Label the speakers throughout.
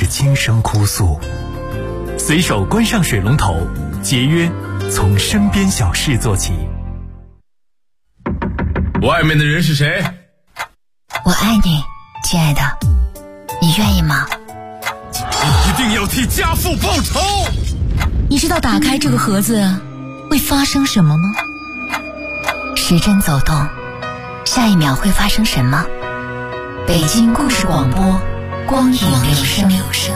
Speaker 1: 是轻声哭诉。随手关上水龙头，节约从身边小事做起。
Speaker 2: 外面的人是谁？
Speaker 3: 我爱你，亲爱的，你愿意吗？
Speaker 2: 你一定要替家父报仇！
Speaker 3: 你知道打开这个盒子会发生什么吗？时针走动，下一秒会发生什么？北京故事广播，光影留声。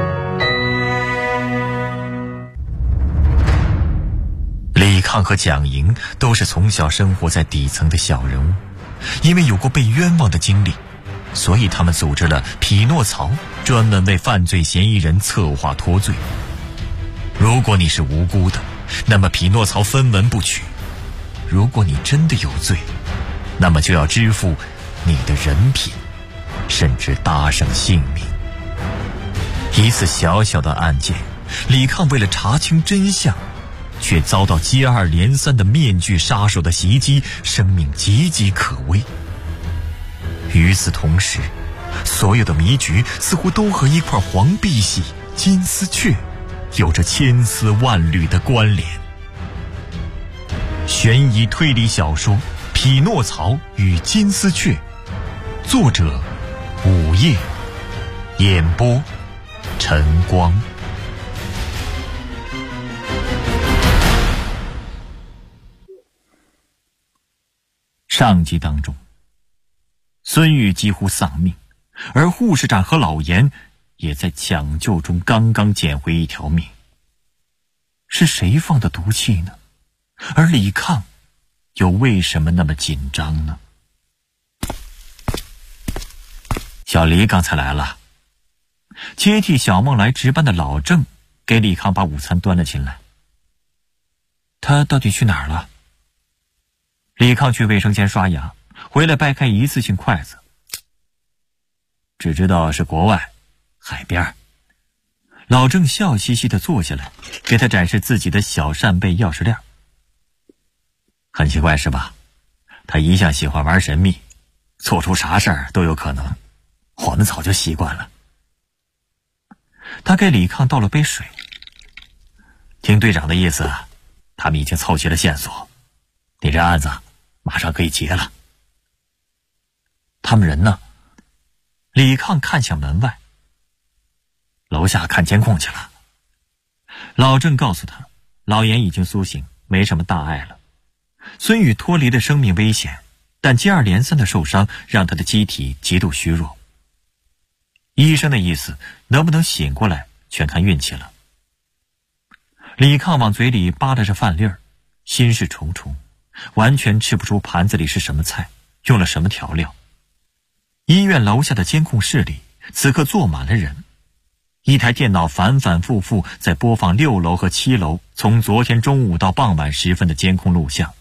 Speaker 4: 李抗和蒋莹都是从小生活在底层的小人物，因为有过被冤枉的经历，所以他们组织了匹诺曹，专门为犯罪嫌疑人策划脱罪。如果你是无辜的，那么匹诺曹分文不取；如果你真的有罪，那么就要支付你的人品，甚至搭上性命。一次小小的案件，李抗为了查清真相，却遭到接二连三的面具杀手的袭击，生命岌岌可危。与此同时，所有的谜局似乎都和一块黄碧玺、金丝雀有着千丝万缕的关联。悬疑推理小说《匹诺曹与金丝雀》，作者午夜，演播晨光。上集当中，孙玉几乎丧命，而护士长和老严也在抢救中刚刚捡回一条命。是谁放的毒气呢？而李抗又为什么那么紧张呢？小黎刚才来了，接替小梦来值班的老郑给李抗把午餐端了进来。他到底去哪儿了？李抗去卫生间刷牙，回来掰开一次性筷子，只知道是国外海边。老郑笑嘻嘻地坐下来，给他展示自己的小扇贝钥匙链。很奇怪是吧？他一向喜欢玩神秘，做出啥事儿都有可能，我们早就习惯了。他给李抗倒了杯水。听队长的意思，他们已经凑齐了线索，你这案子马上可以结了。他们人呢？李抗看向门外，楼下看监控去了。老郑告诉他，老严已经苏醒，没什么大碍了。孙宇脱离了生命危险，但接二连三的受伤让他的机体极度虚弱。医生的意思，能不能醒过来全看运气了。李抗往嘴里扒拉着饭粒儿，心事重重，完全吃不出盘子里是什么菜，用了什么调料。医院楼下的监控室里此刻坐满了人，一台电脑反反复复在播放6楼和7楼从昨天中午到傍晚时分的监控录像。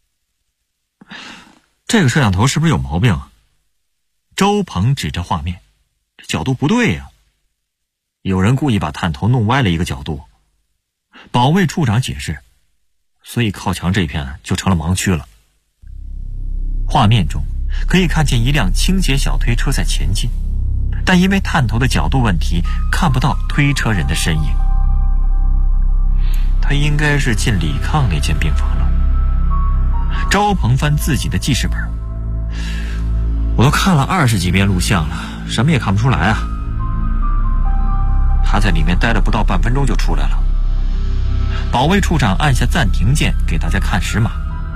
Speaker 4: 这个摄像头是不是有毛病啊？周鹏指着画面，这角度不对呀，有人故意把探头弄歪了一个角度。保卫处长解释，所以靠墙这片就成了盲区了。画面中可以看见一辆清洁小推车在前进，但因为探头的角度问题，看不到推车人的身影。他应该是进李抗那间病房了。周鹏翻自己的记事本，我都看了20几遍录像了，什么也看不出来啊。他在里面待了不到半分钟就出来了。保卫处长按下暂停键，给大家看时码。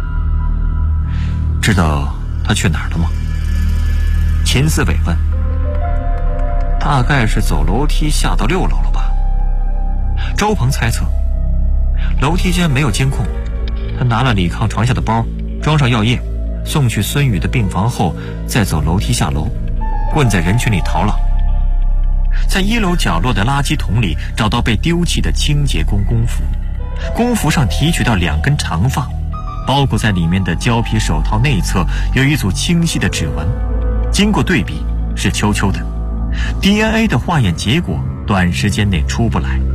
Speaker 4: 知道他去哪儿了吗？秦思伟问。大概是走楼梯下到6楼了吧。周鹏猜测，楼梯间没有监控，他拿了李抗床下的包，装上药液，送去孙宇的病房后，再走楼梯下楼，混在人群里逃了。在1楼角落的垃圾桶里找到被丢弃的清洁工工服，工服上提取到2根长发，包裹在里面的胶皮手套内侧有一组清晰的指纹，经过对比是秋秋的， DNA 的化验结果短时间内出不来。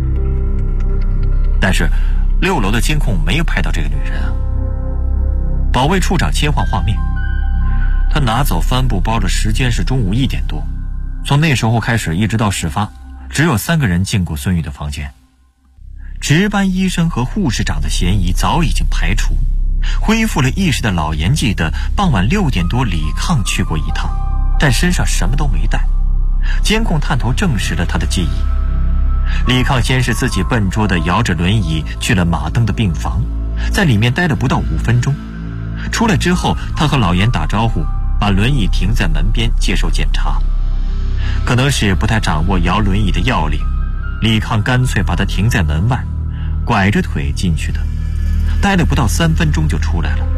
Speaker 4: 但是6楼的监控没有拍到这个女人啊。保卫处长切换画面，他拿走帆布包的时间是中午1点多，从那时候开始一直到事发只有3个人进过孙宇的房间。值班医生和护士长的嫌疑早已经排除，恢复了意识的老严记得傍晚6点多李抗去过一趟，但身上什么都没带。监控探头证实了他的记忆。李抗先是自己笨拙地摇着轮椅去了马登的病房，在里面待了不到5分钟。出来之后，他和老严打招呼，把轮椅停在门边接受检查。可能是不太掌握摇轮椅的要领，李抗干脆把它停在门外，拐着腿进去的，待了不到3分钟就出来了。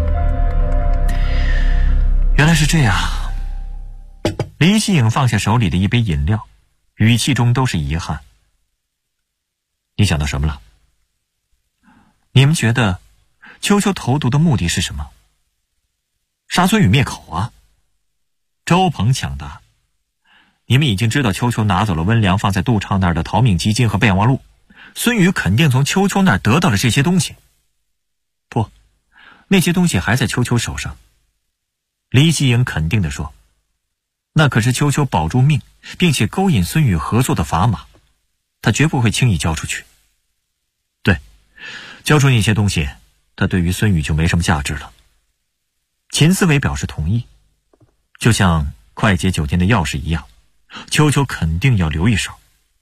Speaker 4: 原来是这样。李希颖放下手里的一杯饮料，语气中都是遗憾。你想到什么了？你们觉得秋秋投毒的目的是什么？杀孙宇灭口啊？周鹏抢答。你们已经知道秋秋拿走了温良放在杜畅那儿的逃命基金和备忘录，孙宇肯定从秋秋那儿得到了这些东西。不，那些东西还在秋秋手上。李希颖肯定地说，那可是秋秋保住命并且勾引孙宇合作的砝码，他绝不会轻易交出去。对，交出那些东西，他对于孙宇就没什么价值了。秦思维表示同意，就像快捷酒店的钥匙一样，秋秋肯定要留一手。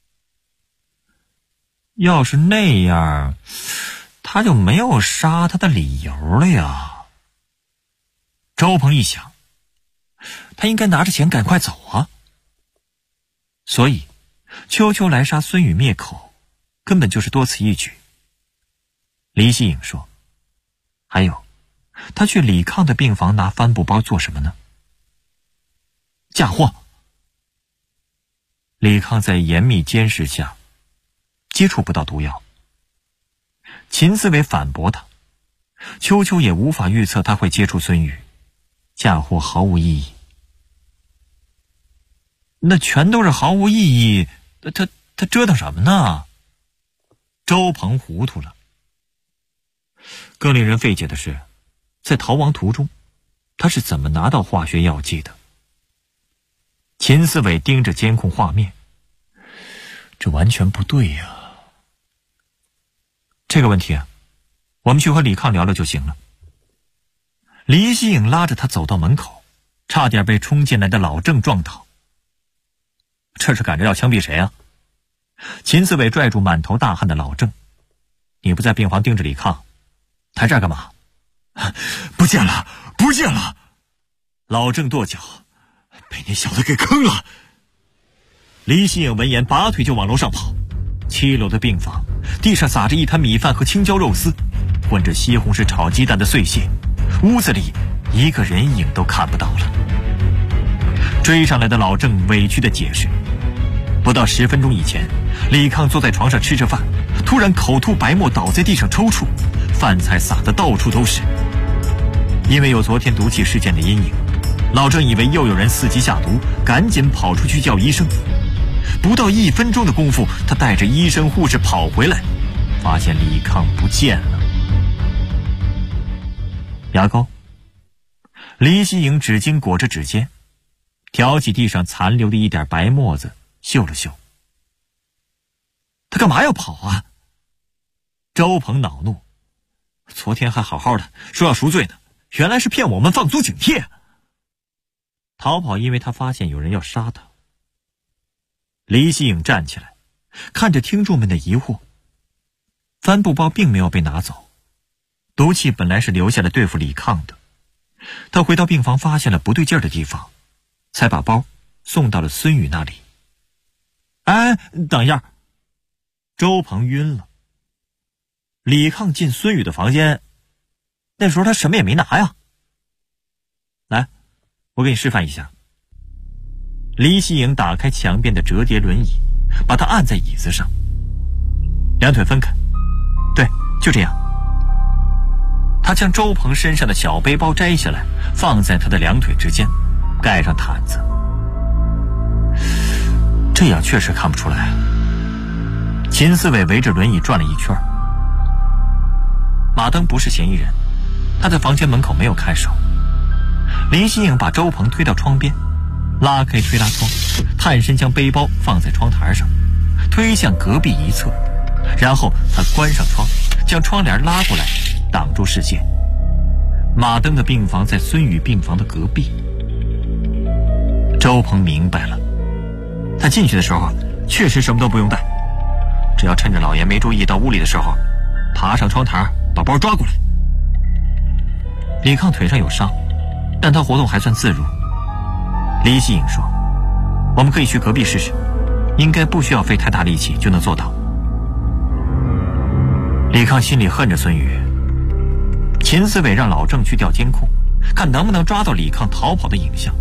Speaker 4: 要是那样，他就没有杀他的理由了呀。周鹏一想，他应该拿着钱赶快走啊。所以秋秋来杀孙宇灭口，根本就是多此一举。李希颖说，还有，他去李抗的病房拿帆布包做什么呢？嫁祸。李抗在严密监视下接触不到毒药。秦思维反驳他，秋秋也无法预测他会接触孙宇，嫁祸毫无意义。那全都是毫无意义，他折腾什么呢？周鹏糊涂了。更令人费解的是，在逃亡途中，他是怎么拿到化学药剂的？秦思伟盯着监控画面，这完全不对呀。这个问题啊，我们去和李抗聊聊就行了。李希颖拉着他走到门口，差点被冲进来的老郑撞倒。这是赶着要枪毙谁啊？秦思伟拽住满头大汗的老郑，你不在病房盯着李抗，来这儿干嘛？
Speaker 2: 不见了，不见了！
Speaker 4: 老郑跺脚，
Speaker 2: 被那小子给坑了。
Speaker 4: 李希颖闻言拔腿就往楼上跑。7楼的病房，地上撒着一滩米饭和青椒肉丝，混着西红柿炒鸡蛋的碎屑，屋子里一个人影都看不到了。追上来的老郑委屈地解释，不到10分钟以前，李抗坐在床上吃着饭，突然口吐白沫倒在地上抽搐，饭菜撒得到处都是。因为有昨天毒气事件的阴影，老郑以为又有人伺机下毒，赶紧跑出去叫医生。不到1分钟的功夫，他带着医生护士跑回来，发现李抗不见了。牙膏，李希颖纸巾裹着指尖，挑起地上残留的一点白沫子嗅了嗅。他干嘛要跑啊？周鹏恼怒，昨天还好好的说要赎罪呢，原来是骗我们放松警惕。逃跑因为他发现有人要杀他。李希颖站起来，看着听众们的疑惑。帆布包并没有被拿走，毒气本来是留下来对付李抗的。他回到病房发现了不对劲儿的地方，才把包送到了孙宇那里。哎，等一下！周鹏晕了。李抗进孙宇的房间，那时候他什么也没拿呀。来，我给你示范一下。李希颖打开墙边的折叠轮椅，把他按在椅子上，两腿分开，对，就这样。他将周鹏身上的小背包摘下来，放在他的两腿之间，盖上毯子。这样确实看不出来。秦思伟围着轮椅转了一圈。马登不是嫌疑人，他在房间门口没有看守。林希颖把周鹏推到窗边，拉开推拉窗，探身将背包放在窗台上， 推向隔壁一侧，然后他关上窗，将窗帘拉过来挡住视线。马登的病房在孙宇病房的隔壁。周鹏明白了，他进去的时候确实什么都不用带，只要趁着老爷没注意到屋里的时候，爬上窗台把包抓过来。李抗腿上有伤，但他活动还算自如。李希颖说，我们可以去隔壁试试，应该不需要费太大力气就能做到。李抗心里恨着孙宇，秦思伟让老郑去调监控，看能不能抓到李抗逃跑的影像。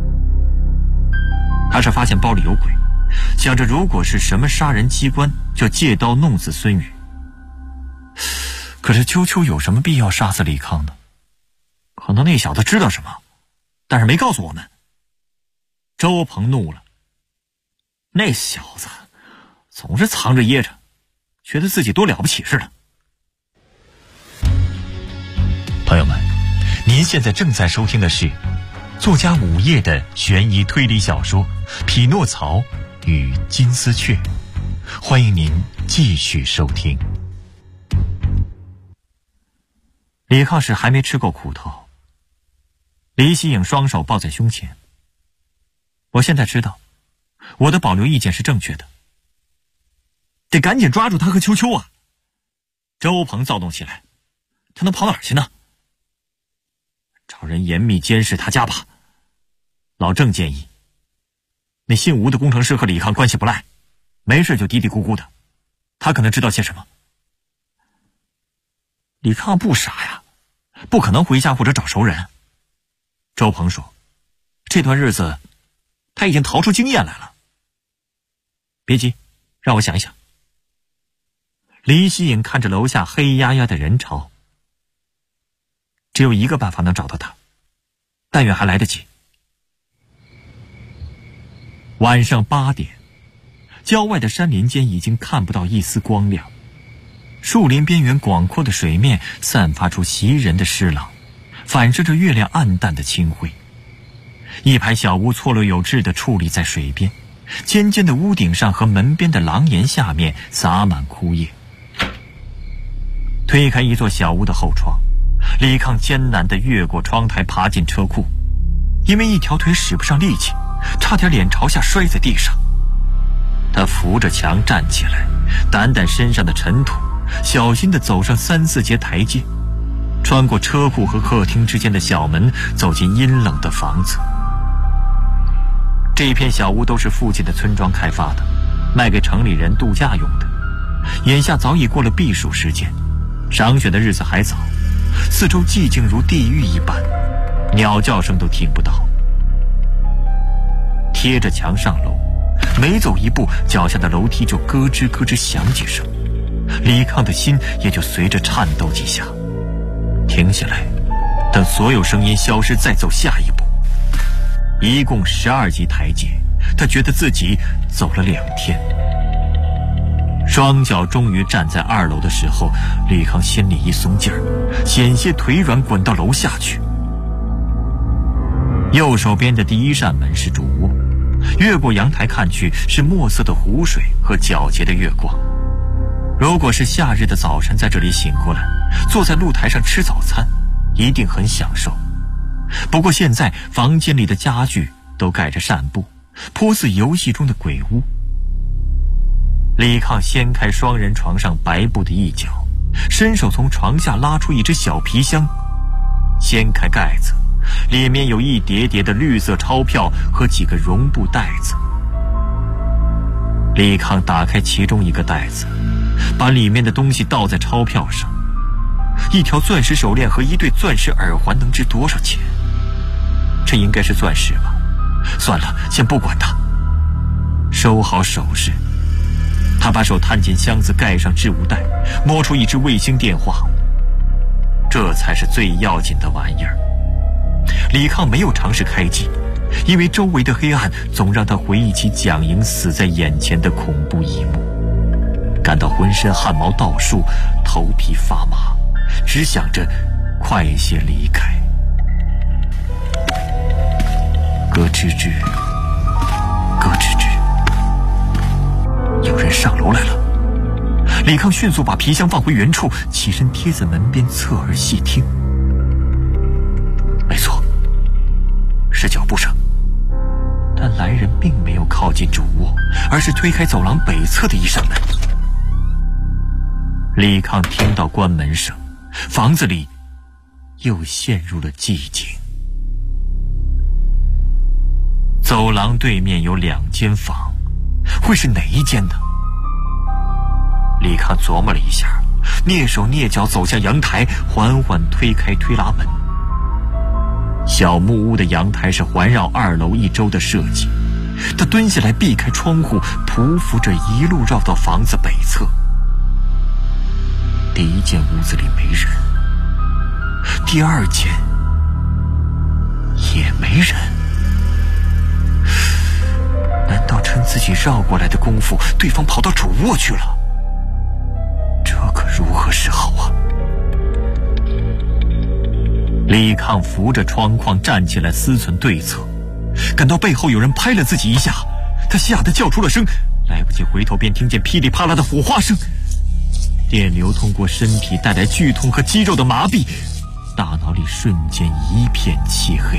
Speaker 4: 他是发现包里有鬼，想着如果是什么杀人机关，就借刀弄死孙宇。可是秋秋有什么必要杀死李抗呢？可能那小子知道什么，但是没告诉我们。周鹏怒了，那小子总是藏着掖着，觉得自己多了不起似的。
Speaker 1: 朋友们，您现在正在收听的是作家午夜的悬疑推理小说《匹诺曹与金丝雀》，欢迎您继续收听。
Speaker 4: 李抗是还没吃够苦头。李希颖双手抱在胸前，我现在知道我的保留意见是正确的，得赶紧抓住他和秋秋啊！周鹏躁动起来，他能跑哪儿去呢？找人严密监视他家吧。老郑建议，那姓吴的工程师和李抗关系不赖，没事就嘀嘀咕咕的，他可能知道些什么。李抗不傻呀，不可能回家或者找熟人。周鹏说，这段日子他已经逃出经验来了。别急，让我想一想。李希颖看着楼下黑压压的人潮，只有一个办法能找到他，但愿还来得及。晚上8点，郊外的山林间已经看不到一丝光亮，树林边缘广阔的水面散发出袭人的湿朗，反射着月亮暗淡的清辉。一排小屋错落有致地矗立在水边，尖尖的屋顶上和门边的廊檐下面洒满枯叶。推开一座小屋的后窗，李抗艰难地越过窗台爬进车库，因为一条腿使不上力气，差点脸朝下摔在地上。他扶着墙站起来，掸掸身上的尘土，小心地走上3、4节台阶，穿过车库和客厅之间的小门，走进阴冷的房子。这一片小屋都是附近的村庄开发的，卖给城里人度假用的。眼下早已过了避暑时间，赏雪的日子还早，四周寂静如地狱一般，鸟叫声都听不到。贴着墙上楼，每走一步，脚下的楼梯就咯吱咯吱响几声，李抗的心也就随着颤抖几下。停下来，等所有声音消失，再走下一步。一共12级台阶，他觉得自己走了2天。双脚终于站在2楼的时候，李抗心里一松劲儿，险些腿软滚到楼下去。右手边的第一扇门是主卧，越过阳台看去是墨色的湖水和皎洁的月光。如果是夏日的早晨在这里醒过来，坐在露台上吃早餐，一定很享受。不过现在房间里的家具都盖着扇布，颇似游戏中的鬼屋。李抗掀开双人床上白布的一角，伸手从床下拉出一只小皮箱，掀开盖子，里面有一叠叠的绿色钞票和几个绒布袋子。李抗打开其中一个袋子，把里面的东西倒在钞票上。一条钻石手链和一对钻石耳环能值多少钱？这应该是钻石吧，算了，先不管它。收好首饰，他把手探进箱子，盖上置物袋，摸出一只卫星电话。这才是最要紧的玩意儿。李抗没有尝试开机，因为周围的黑暗总让他回忆起蒋莹死在眼前的恐怖一幕，感到浑身汗毛倒竖，头皮发麻，只想着快些离开。咯吱吱，咯吱吱，有人上楼来了。李康迅速把皮箱放回原处，起身贴在门边侧耳细听。没错，是脚步声，但来人并没有靠近主卧，而是推开走廊北侧的一扇门。李康听到关门声，房子里又陷入了寂静。走廊对面有2间房，会是哪一间呢？李康琢磨了一下，蹑手蹑脚走向阳台，缓缓推开推拉门。小木屋的阳台是环绕2楼1周的设计，他蹲下来避开窗户，匍匐着一路绕到房子北侧。第1间屋子里没人，第2间也没人。难道趁自己绕过来的功夫，对方跑到主卧去了？这可如何是好啊？李康扶着窗框站起来，思忖对策，感到背后有人拍了自己一下，他吓得叫出了声，来不及回头便听见噼里啪啦的火花声，电流通过身体带来剧痛和肌肉的麻痹，大脑里瞬间一片漆黑。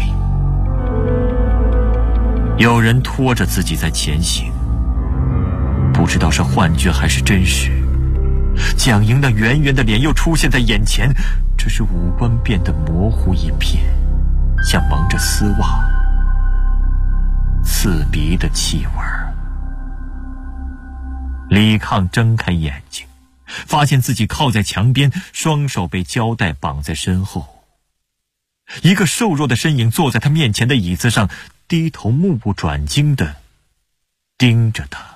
Speaker 4: 有人拖着自己在前行，不知道是幻觉还是真实。蒋莹那圆圆的脸又出现在眼前，只是五官变得模糊一片，像蒙着丝袜，刺鼻的气味。李抗睁开眼睛，发现自己靠在墙边，双手被胶带绑在身后。一个瘦弱的身影坐在他面前的椅子上，低头目不转睛地盯着他。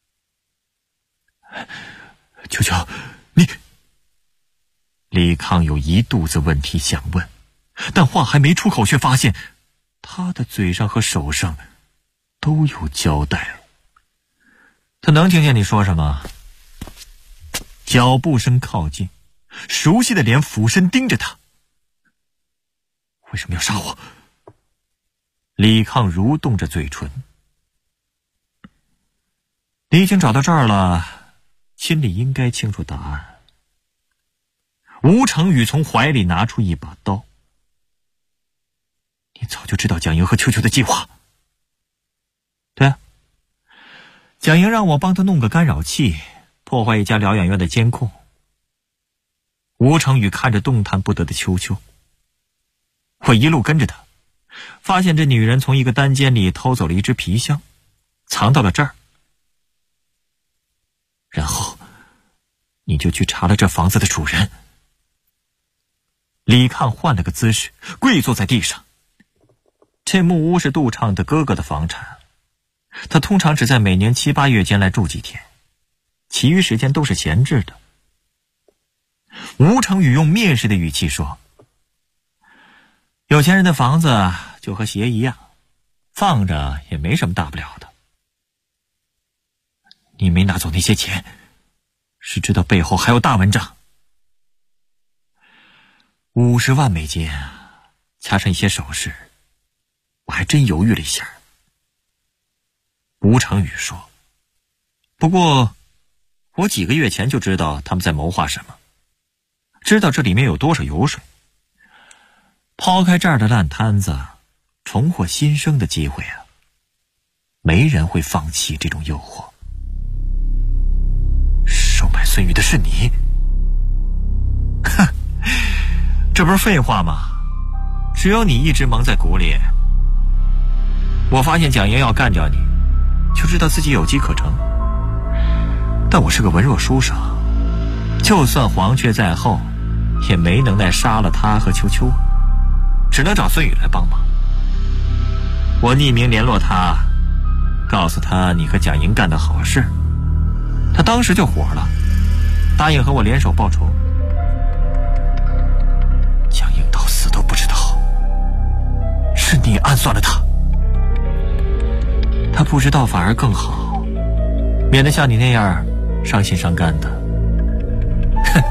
Speaker 4: 求求你！李抗有一肚子问题想问，但话还没出口，却发现他的嘴上和手上都有胶带。他能听见你说什么？脚步声靠近，熟悉的脸俯身盯着他。为什么要杀我？李抗蠕动着嘴唇。你已经找到这儿了，心里应该清楚答案。吴成宇从怀里拿出一把刀。你早就知道蒋莹和秋秋的计划。对啊，蒋莹让我帮他弄个干扰器，破坏一家疗养院的监控。吴成宇看着动弹不得的秋秋，我一路跟着他，发现这女人从一个单间里偷走了一只皮箱，藏到了这儿。然后你就去查了这房子的主人。李抗换了个姿势，跪坐在地上。这木屋是杜畅的哥哥的房产，他通常只在每年7、8月间来住几天，其余时间都是闲置的。吴成宇用蔑视的语气说，有钱人的房子就和鞋一样，放着也没什么大不了的。你没拿走那些钱，是知道背后还有大文章。50万美金，加上一些首饰，我还真犹豫了一下。吴成宇说，不过我几个月前就知道他们在谋划什么，知道这里面有多少油水。抛开这儿的烂摊子，重获新生的机会啊，没人会放弃这种诱惑。收买孙宇的是你？哼，这不是废话吗？只有你一直蒙在鼓里。我发现蒋莹要干掉你，就知道自己有机可乘。但我是个文弱书生，就算黄雀在后，也没能耐杀了他和秋秋，只能找孙宇来帮忙。我匿名联络他，告诉他你和蒋莹干的好事，他当时就火了，答应和我联手报仇。蒋莹到死都不知道是你暗算了他。他不知道反而更好，免得像你那样伤心伤肝的。哼！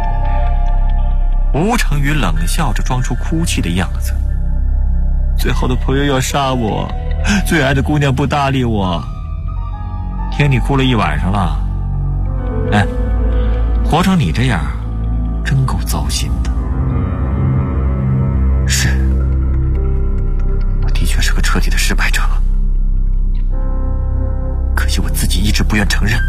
Speaker 4: 吴成宇冷笑着，装出哭泣的样子。最好的朋友要杀我，最爱的姑娘不搭理我。听你哭了一晚上了， 哎，活成你这样，真够糟心的。是，我的确是个彻底的失败者，可惜我自己一直不愿承认。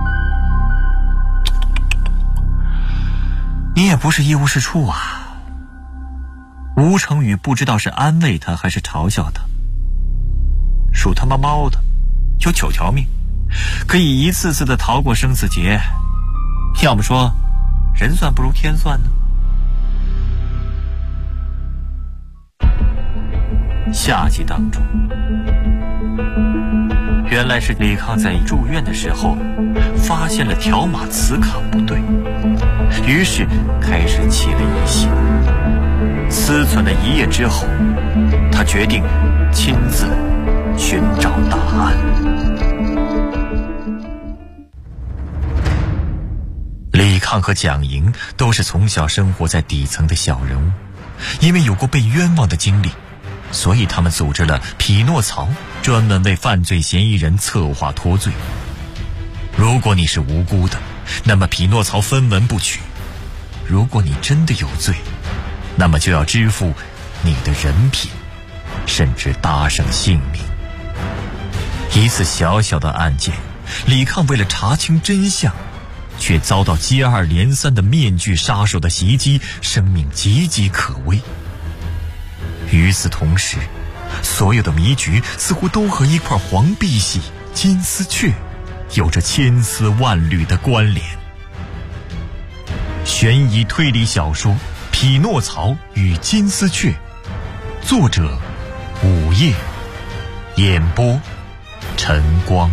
Speaker 4: 你也不是一无是处啊。吴成宇不知道是安慰他还是嘲笑他。属他妈猫的，有9条命，可以一次次的逃过生死劫，要么说人算不如天算呢。下集当中，原来是李康在住院的时候发现了条码磁卡不对，于是开始起了疑心。思忖了一夜之后，他决定亲自寻找答案。李抗和蒋莹都是从小生活在底层的小人物，因为有过被冤枉的经历，所以他们组织了匹诺曹，专门为犯罪嫌疑人策划脱罪。如果你是无辜的，那么匹诺曹分文不取；如果你真的有罪，那么就要支付你的人品，甚至搭上性命。一次小小的案件，李抗为了查清真相，却遭到接二连三的面具杀手的袭击，生命岌岌可危。与此同时，所有的迷局似乎都和一块黄碧玺、金丝雀有着千丝万缕的关联。悬疑推理小说《匹诺曹与金丝雀》，作者午夜，演播晨光。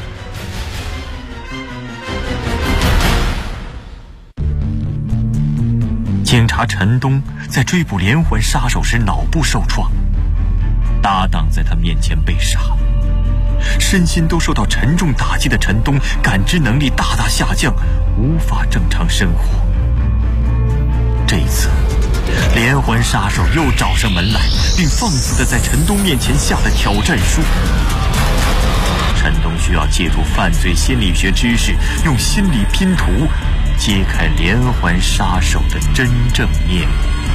Speaker 4: 警察陈东在追捕连环杀手时脑部受创，搭档在他面前被杀，身心都受到沉重打击的陈东感知能力大大下降，无法正常生活。这一次连环杀手又找上门来，并放肆地在陈东面前下了挑战书。陈东需要借助犯罪心理学知识，用心理拼图揭开连环杀手的真正面目。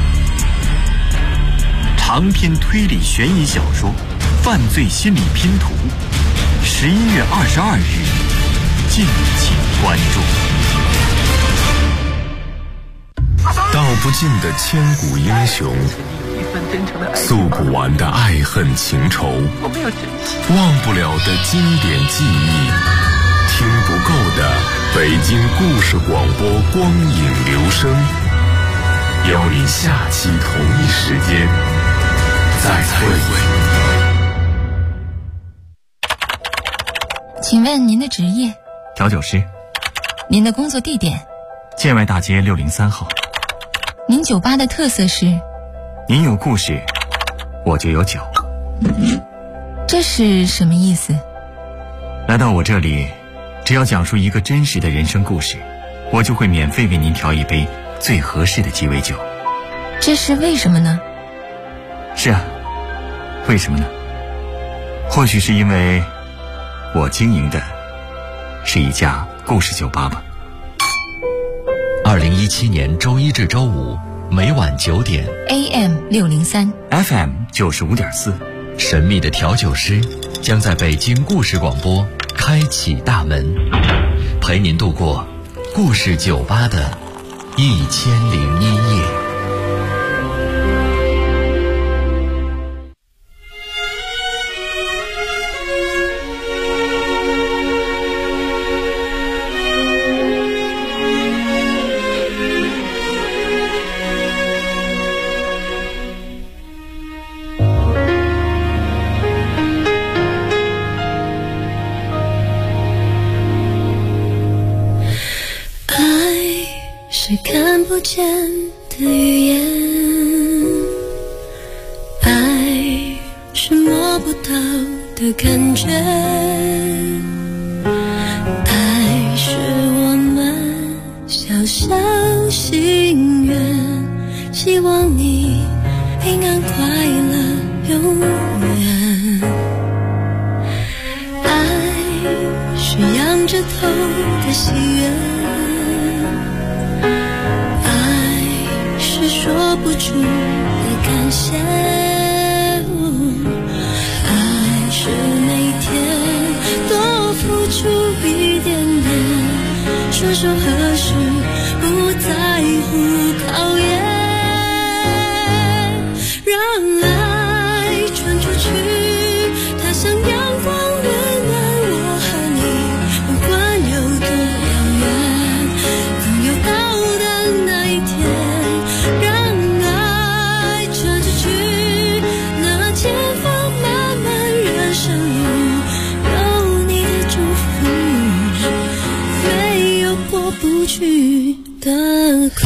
Speaker 4: 长篇推理悬疑小说《犯罪心理拼图》，11月22日，敬请关注。
Speaker 5: 道不尽的千古英雄，诉不完的爱恨情仇，忘不了的经典记忆，听不够的北京故事广播光影留声。邀您下期同一时间再会。
Speaker 3: 请问您的职业？
Speaker 4: 调酒师。
Speaker 3: 您的工作地点？
Speaker 4: 建外大街603号。
Speaker 3: 您酒吧的特色是？
Speaker 4: 您有故事，我就有酒。
Speaker 3: 这是什么意思？
Speaker 4: 来到我这里，只要讲述一个真实的人生故事，我就会免费为您调一杯最合适的鸡尾酒。
Speaker 3: 这是为什么呢？
Speaker 4: 是啊，为什么呢？或许是因为我经营的是一家故事酒吧吧。
Speaker 1: 2017年周一至周五每晚9点
Speaker 3: AM 603
Speaker 4: FM 95.4，
Speaker 1: 神秘的调酒师将在北京故事广播开启大门，陪您度过故事酒吧的1001夜。
Speaker 6: 是看不见的语言，爱是摸不到的感觉，爱是我们小小心愿，希望你平安快乐永远。爱是仰着头的喜悦， 双手合十，不在乎考验，让爱传出去，它像阳光温暖我和你，不管有多遥远，总有到的那一天，让爱传出去，那前方漫漫人生路，有你的祝福，没有过不去的苦。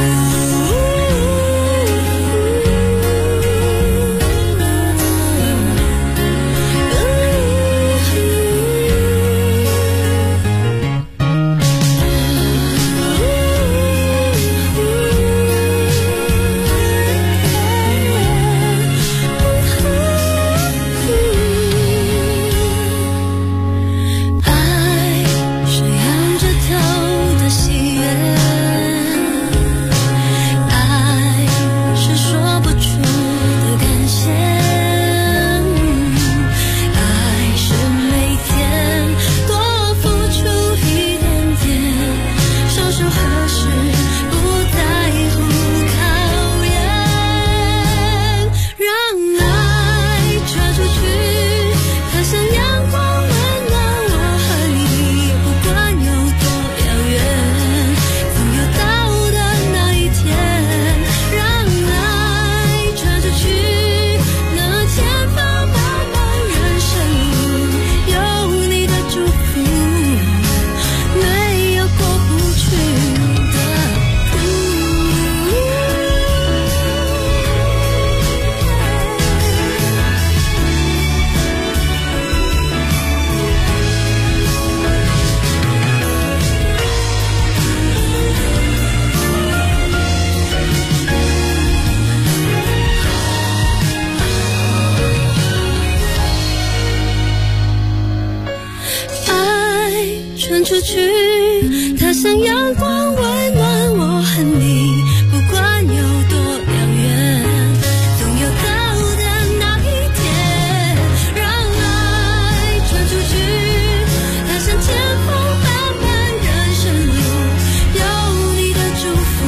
Speaker 6: 传出去，它像阳光温暖我和你，不管有多遥远，总有到的那一天，让爱传出去，它像前方漫漫人生路，有你的祝福，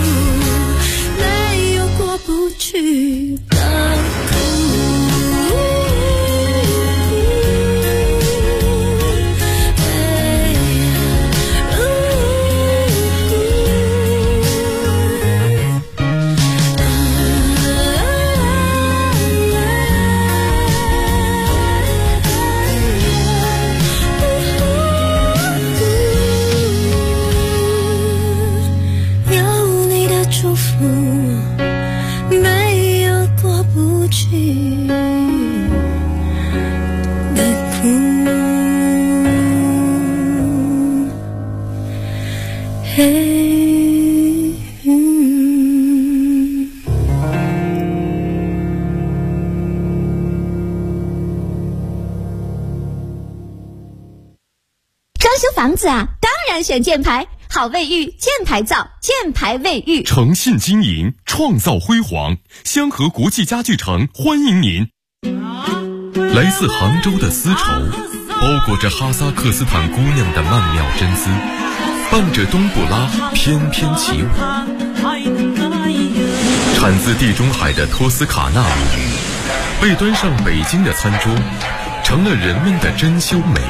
Speaker 6: 没有过不去的祝福，没有过不去的苦。
Speaker 7: 装修房子啊，当然选箭牌。好卫浴，箭牌造，箭牌卫浴，
Speaker 5: 诚信经营，创造辉煌。香河国际家具城欢迎您。来自杭州的丝绸，包裹着哈萨克斯坦姑娘的曼妙真姿，伴着冬不拉翩翩起舞。产自地中海的托斯卡纳米，被端上北京的餐桌，成了人们的珍馐美